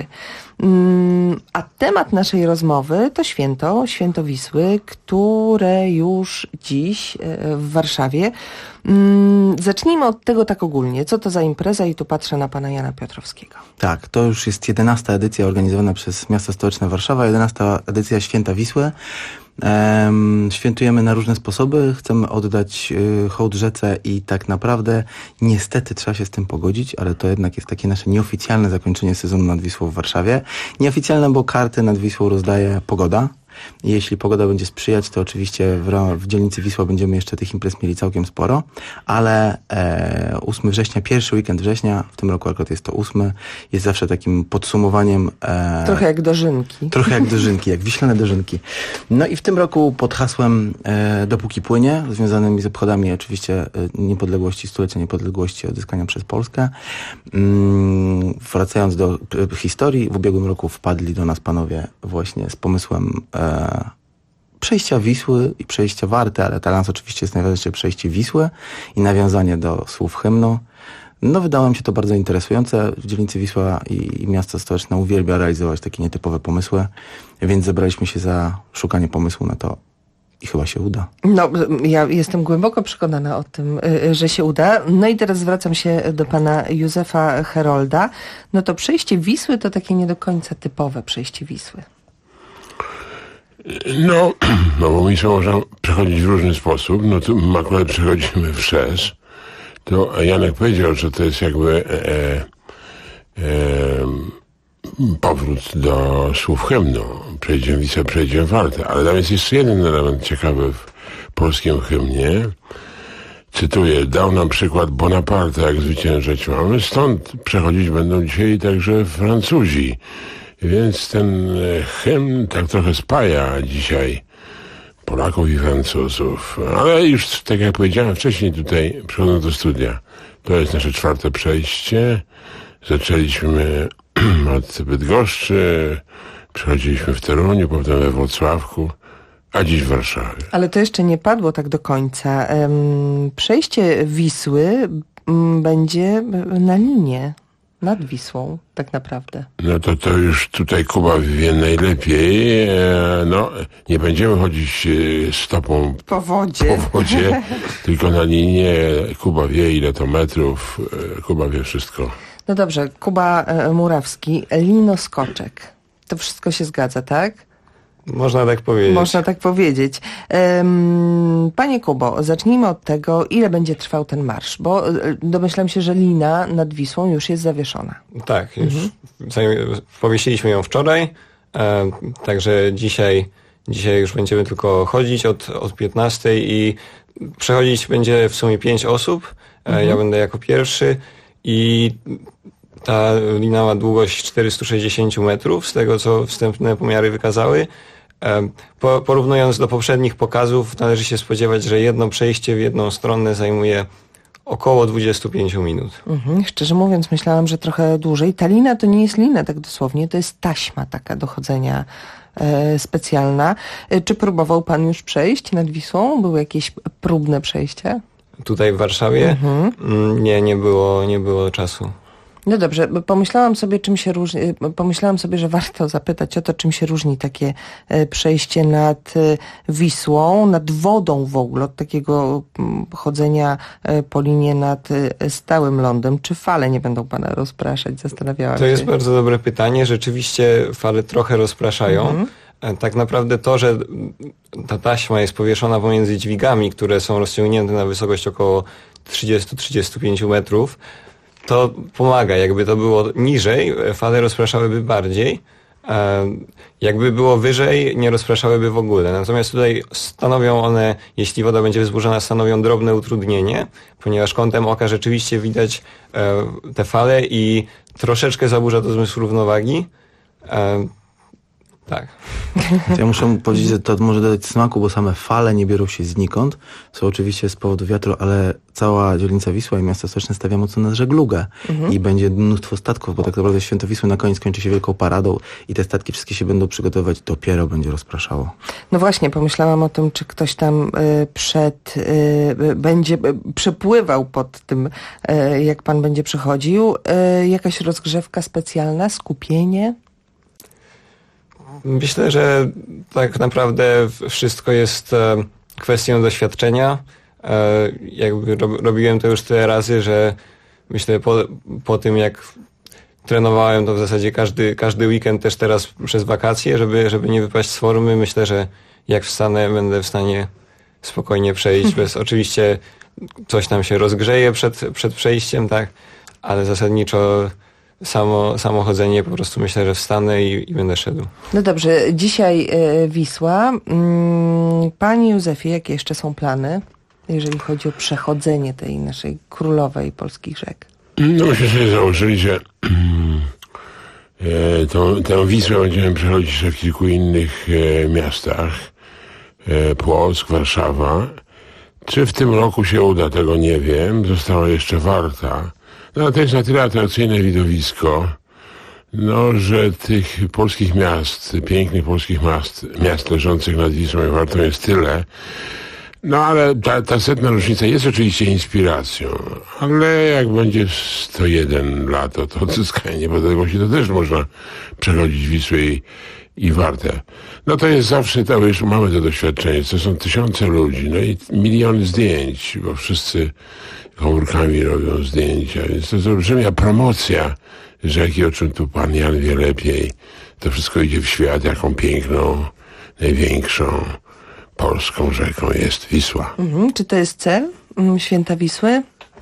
A temat naszej rozmowy to Święto Wisły, które już dziś w Warszawie. Zacznijmy od tego tak ogólnie. Co to za impreza? I tu patrzę na pana Jana Piotrowskiego. Tak, to już jest 11. edycja organizowana przez Miasto Stołeczne Warszawa, 11. edycja Święta Wisły. Świętujemy na różne sposoby, chcemy oddać hołd rzece i tak naprawdę niestety trzeba się z tym pogodzić, ale to jednak jest takie nasze nieoficjalne zakończenie sezonu nad Wisłą w Warszawie. Nieoficjalne, bo karty nad Wisłą rozdaje pogoda. I jeśli pogoda będzie sprzyjać, to oczywiście w dzielnicy Wisła będziemy jeszcze tych imprez mieli całkiem sporo, ale 8 września, pierwszy weekend września, w tym roku akurat jest to 8, jest zawsze takim podsumowaniem... Trochę jak dożynki. Trochę jak dożynki, jak wiślane dożynki. No i w tym roku pod hasłem Dopóki płynie, związanymi z obchodami oczywiście niepodległości, stulecia niepodległości odzyskania przez Polskę. Wracając do historii, w ubiegłym roku wpadli do nas panowie właśnie z pomysłem przejścia Wisły i przejścia Warty, ale dla nas oczywiście jest najważniejsze przejście Wisły i nawiązanie do słów hymnu. No wydało mi się to bardzo interesujące. W dzielnicy Wisła i miasto stołeczne uwielbia realizować takie nietypowe pomysły, więc zebraliśmy się za szukanie pomysłu na to i chyba się uda. No, ja jestem głęboko przekonana o tym, że się uda. No i teraz zwracam się do pana Józefa Herolda. No to przejście Wisły to takie nie do końca typowe przejście Wisły. No bo Wisłę można przechodzić w różny sposób. No tu my akurat przechodzimy wszerz. To Janek powiedział, że to jest jakby powrót do słów hymnu. Przejdziemy Wisłę, przejdziemy Wartę. Ale tam jest jeszcze jeden element ciekawy w polskim hymnie. Cytuję, dał nam przykład Bonaparte, jak zwyciężać mamy. Stąd przechodzić będą dzisiaj także Francuzi. Więc ten hymn tak trochę spaja dzisiaj Polaków i Francuzów. Ale już, tak jak powiedziałem wcześniej tutaj, przychodząc do studia, to jest nasze 4. przejście. Zaczęliśmy od Bydgoszczy, przechodziliśmy w Toruniu, potem we Włocławku, a dziś w Warszawie. Ale to jeszcze nie padło tak do końca. Przejście Wisły będzie na linię nad Wisłą, tak naprawdę. No to już tutaj Kuba wie najlepiej. No, nie będziemy chodzić stopą po wodzie, tylko na linię. Kuba wie, ile to metrów. Kuba wie wszystko. No dobrze, Kuba Murawski, linoskoczek. To wszystko się zgadza, tak? Można tak powiedzieć. Można tak powiedzieć. Panie Kubo, zacznijmy od tego, ile będzie trwał ten marsz, bo domyślam się, że lina nad Wisłą już jest zawieszona. Tak, już powiesiliśmy ją wczoraj, także dzisiaj już będziemy tylko chodzić od 15 i przechodzić będzie w sumie 5 osób. Ja będę jako pierwszy i ta lina ma długość 460 metrów, z tego co wstępne pomiary wykazały. Porównując do poprzednich pokazów, należy się spodziewać, że jedno przejście w jedną stronę zajmuje około 25 minut. Szczerze mówiąc, myślałam, że trochę dłużej. Ta lina to nie jest lina tak dosłownie, to jest taśma taka do chodzenia specjalna. Czy próbował pan już przejść nad Wisłą? Były jakieś próbne przejście? Tutaj w Warszawie? Nie było czasu. No dobrze, pomyślałam sobie, czym się różni, pomyślałam sobie, że warto zapytać o to, czym się różni takie przejście nad Wisłą, nad wodą w ogóle, od takiego chodzenia po linie nad stałym lądem. Czy fale nie będą pana rozpraszać? Zastanawiałam się. To jest bardzo dobre pytanie. Rzeczywiście fale trochę rozpraszają. Tak naprawdę to, że ta taśma jest powieszona pomiędzy dźwigami, które są rozciągnięte na wysokość około 30-35 metrów, to pomaga. Jakby to było niżej, fale rozpraszałyby bardziej. Jakby było wyżej, nie rozpraszałyby w ogóle. Natomiast tutaj stanowią one, jeśli woda będzie wzburzona, stanowią drobne utrudnienie, ponieważ kątem oka rzeczywiście widać te fale i troszeczkę zaburza to zmysł równowagi. Tak. Ja muszę powiedzieć, że to może dodać smaku, bo same fale nie biorą się znikąd. Są oczywiście z powodu wiatru, ale cała dzielnica Wisła i miasto stołeczne stawia mocno na żeglugę. I będzie mnóstwo statków, bo tak naprawdę Święto Wisły na koniec kończy się wielką paradą i te statki wszystkie się będą przygotowywać, dopiero będzie rozpraszało. No właśnie, pomyślałam o tym, czy ktoś tam będzie przepływał pod tym, jak pan będzie przechodził. Jakaś rozgrzewka specjalna, skupienie? Myślę, że tak naprawdę wszystko jest kwestią doświadczenia. Jakby robiłem to już tyle razy, że myślę po tym jak trenowałem to w zasadzie każdy weekend też teraz przez wakacje, żeby nie wypaść z formy. Myślę, że jak wstanę, będę w stanie spokojnie przejść, bez oczywiście coś tam się rozgrzeje przed przejściem, tak, ale zasadniczo samo chodzenie, po prostu myślę, że wstanę i będę szedł. No dobrze, dzisiaj Wisła. Panie Józefie, jakie jeszcze są plany, jeżeli chodzi o przechodzenie tej naszej królowej polskich rzek? No myśmy sobie założyli, że tę Wisłę będziemy przechodzić jeszcze w kilku innych miastach. Płock, Warszawa. Czy w tym roku się uda, tego nie wiem. Została jeszcze Warta. No ale to jest na tyle atrakcyjne widowisko, no, że tych polskich miast, pięknych polskich miast leżących nad Wisłą i Wartą jest tyle. No ale ta 100. rocznica jest oczywiście inspiracją, ale jak będzie 101 lat, to odzyskanie niepodległości, to też można przechodzić Wisłę i Wartę. No to jest zawsze, to już mamy to doświadczenie, to są tysiące ludzi, no i miliony zdjęć, bo wszyscy komórkami robią zdjęcia, więc to jest olbrzymia promocja rzeki, o czym tu pan Jan wie lepiej. To wszystko idzie w świat, jaką piękną, największą polską rzeką jest Wisła. Czy to jest cel Święta Wisły?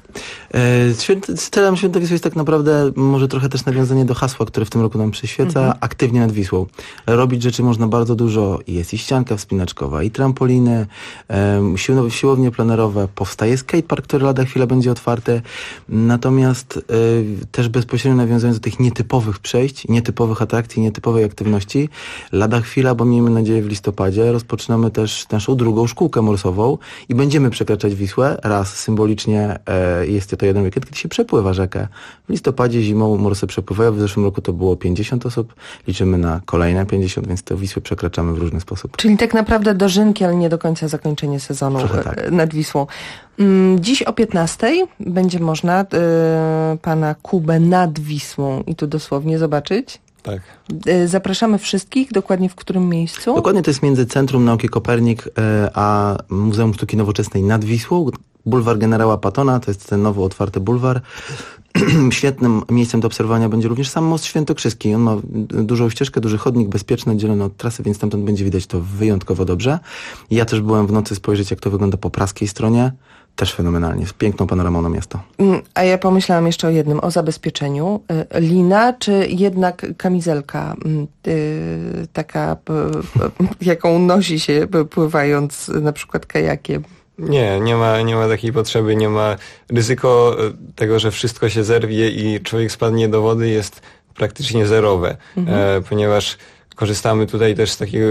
Celem Święta Wisły jest tak naprawdę może trochę też nawiązanie do hasła, które w tym roku nam przyświeca, aktywnie nad Wisłą. Robić rzeczy można bardzo dużo. Jest i ścianka wspinaczkowa, i trampoliny, siłownie plenerowe, powstaje skatepark, który lada chwilę będzie otwarty. Natomiast też bezpośrednio nawiązując do tych nietypowych przejść, nietypowych atrakcji, nietypowej aktywności, lada chwila, bo miejmy nadzieję w listopadzie, rozpoczynamy też naszą drugą szkółkę morsową i będziemy przekraczać Wisłę. Raz symbolicznie jest to jeden weekend, kiedy się przepływa rzekę. W listopadzie, zimą morsy przepływają. W zeszłym roku to było 50 osób. Liczymy na kolejne 50, więc te Wisły przekraczamy w różny sposób. Czyli tak naprawdę dożynki, ale nie do końca zakończenie sezonu nad Wisłą. Dziś o 15 będzie można pana Kubę nad Wisłą i tu dosłownie zobaczyć. Tak. Zapraszamy wszystkich. Dokładnie w którym miejscu? Dokładnie to jest między Centrum Nauki Kopernik a Muzeum Sztuki Nowoczesnej nad Wisłą. Bulwar Generała Pattona, to jest ten nowo otwarty bulwar. Świetnym miejscem do obserwowania będzie również sam Most Świętokrzyski. On ma dużą ścieżkę, duży chodnik, bezpieczny, oddzielony od trasy, więc stamtąd będzie widać to wyjątkowo dobrze. Ja też byłem w nocy spojrzeć, jak to wygląda po praskiej stronie. Też fenomenalnie, z piękną panoramą na miasto. A ja pomyślałam jeszcze o jednym, o zabezpieczeniu. Lina, czy jednak kamizelka taka, jaką nosi się pływając na przykład kajakiem? Nie ma takiej potrzeby, nie ma ryzyko tego, że wszystko się zerwie i człowiek spadnie do wody jest praktycznie zerowe, ponieważ korzystamy tutaj też z takiego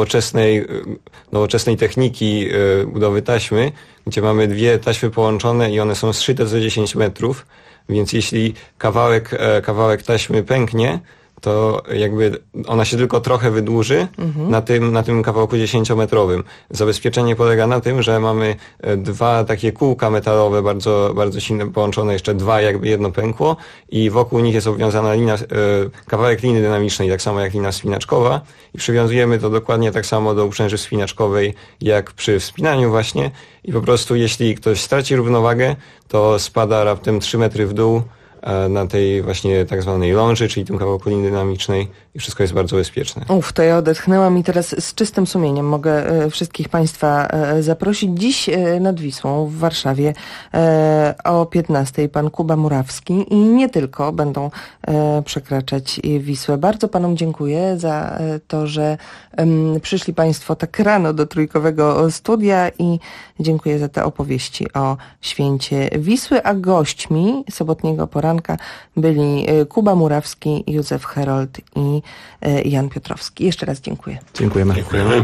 nowoczesnej techniki budowy taśmy, gdzie mamy dwie taśmy połączone i one są zszyte co 10 metrów, więc jeśli kawałek taśmy pęknie, to jakby ona się tylko trochę wydłuży na tym kawałku 10-metrowym. Zabezpieczenie polega na tym, że mamy dwa takie kółka metalowe, bardzo, bardzo silne, połączone jeszcze dwa, jakby jedno pękło i wokół nich jest obwiązana kawałek liny dynamicznej, tak samo jak lina wspinaczkowa i przywiązujemy to dokładnie tak samo do uprzęży wspinaczkowej, jak przy wspinaniu właśnie i po prostu jeśli ktoś straci równowagę, to spada raptem 3 metry w dół na tej właśnie tak zwanej ląży, czyli tym kawałku liny dynamicznej i wszystko jest bardzo bezpieczne. To ja odetchnęłam i teraz z czystym sumieniem mogę wszystkich Państwa zaprosić. Dziś nad Wisłą w Warszawie o 15 pan Kuba Murawski i nie tylko będą przekraczać Wisłę. Bardzo Panom dziękuję za to, że przyszli Państwo tak rano do trójkowego studia i dziękuję za te opowieści o święcie Wisły, a gośćmi sobotniego poranka byli Kuba Murawski, Józef Herold i Jan Piotrowski. Jeszcze raz dziękuję. Dziękujemy. Dziękujemy.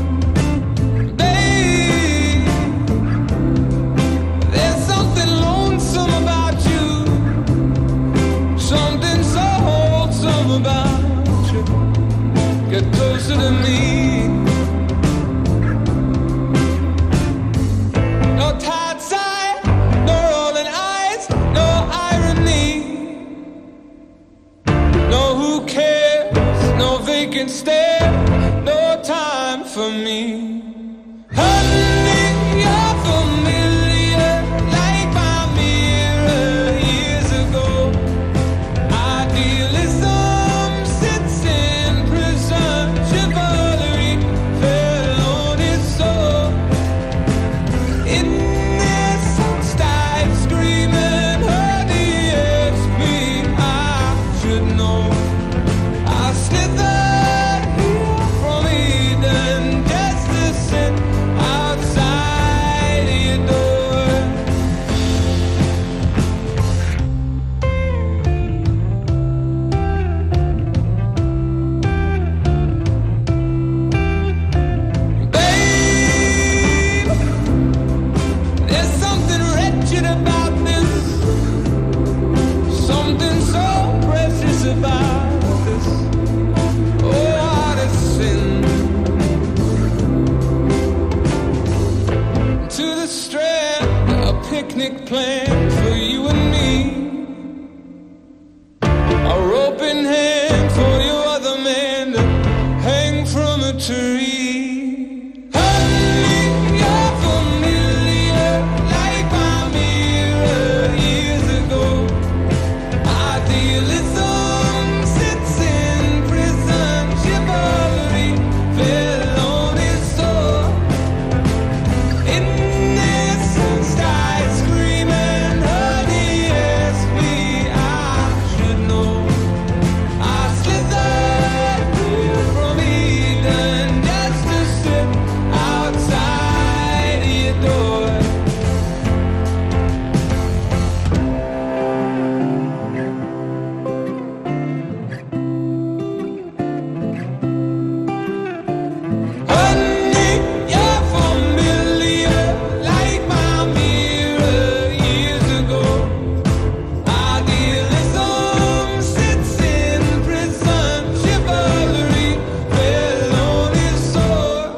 Lonely instead. No time for me. Honey, you're familiar, like my mirror years ago. Idealism sits in prison, chivalry fell on its soul. Innocence died screaming, honey, it's me, I should know. I slithered here from Eden, just to sit outside your door. Babe, there's something wretched about this, something so precious about this. Oh, what a sin. To the Strand, a picnic planned for you and me. A rope in hand for your other man to hang from a tree. Honey, you're familiar, like my mirror years ago. Idealism sits in prison, chivalry fell on its soul. Innocence died screaming, honey, yes, me, I should know. I slithered here from Eden, just to sit outside your door. Honey, you're familiar, like my mirror years ago. Idealism sits in prison, chivalry fell on its sword.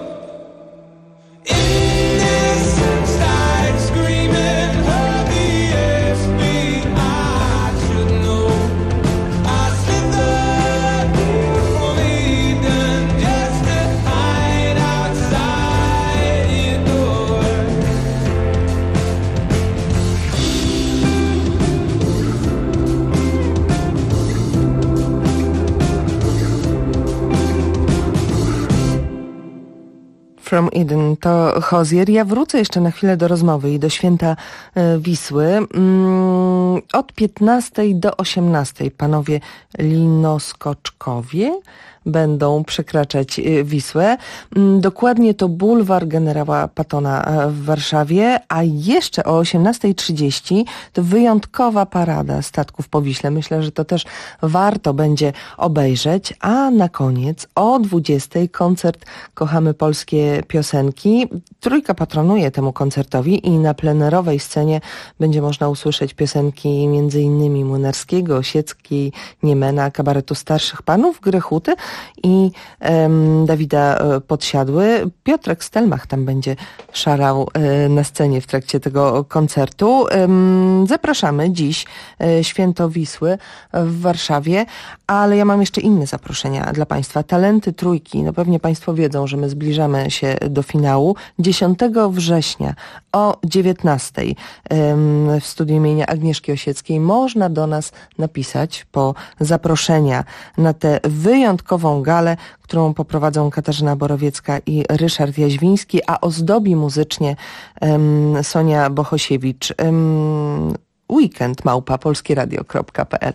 Innocence died screaming, honey, yes, me, I should know. I slithered here from Eden, just to hide outside your door. From Eden to Hozier. Ja wrócę jeszcze na chwilę do rozmowy i do święta Wisły. Od 15 do 18 panowie linoskoczkowie będą przekraczać Wisłę. Dokładnie to bulwar generała Pattona w Warszawie, a jeszcze o 18:30 to wyjątkowa parada statków po Wiśle. Myślę, że to też warto będzie obejrzeć, a na koniec o 20:00 koncert Kochamy Polskie Piosenki. Trójka patronuje temu koncertowi i na plenerowej scenie będzie można usłyszeć piosenki m.in. Młynarskiego, Osieckiej, Niemena, kabaretu Starszych Panów, Grechuty i Dawida Podsiadły. Piotrek Stelmach tam będzie szarał na scenie w trakcie tego koncertu. Zapraszamy dziś Święto Wisły w Warszawie, ale ja mam jeszcze inne zaproszenia dla Państwa. Talenty Trójki. No pewnie Państwo wiedzą, że my zbliżamy się do finału. 10 września o 19:00 w studiu imienia Agnieszki Osieckiej można do nas napisać po zaproszenia na tę wyjątkową galę, którą poprowadzą Katarzyna Borowiecka i Ryszard Jaźwiński, a ozdobi muzycznie Sonia Bohosiewicz. weekend@polskieradio.pl.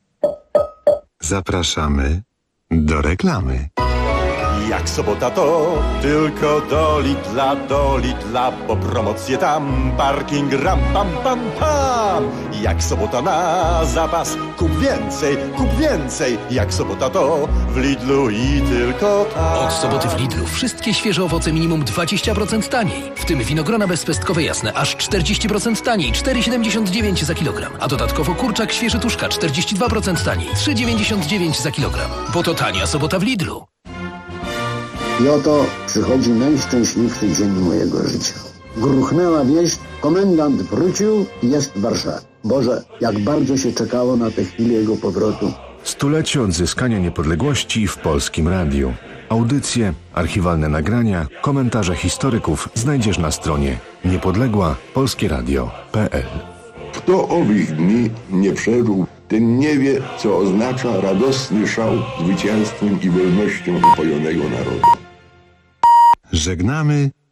Zapraszamy do reklamy. Jak sobota to tylko do Lidla, bo promocje tam, parking ram pam pam pam. Jak sobota na zapas, kup więcej. Jak sobota to w Lidlu i tylko tam. Od soboty w Lidlu wszystkie świeże owoce minimum 20% taniej. W tym winogrona bezpestkowe jasne aż 40% taniej, 4,79 za kilogram. A dodatkowo kurczak świeży tuszka 42% taniej, 3,99 za kilogram. Bo to tania sobota w Lidlu. I oto przychodzi najszczęśliwszy dzień mojego życia. Gruchnęła wieść, komendant wrócił i jest w Warszawie. Boże, jak bardzo się czekało na tę chwilę jego powrotu. Stulecie odzyskania niepodległości w Polskim Radiu. Audycje, archiwalne nagrania, komentarze historyków znajdziesz na stronie niepodległapolskieradio.pl. Kto owych dni nie przeżył, ten nie wie, co oznacza radosny szał zwycięstwem i wolnością upojonego narodu. Żegnamy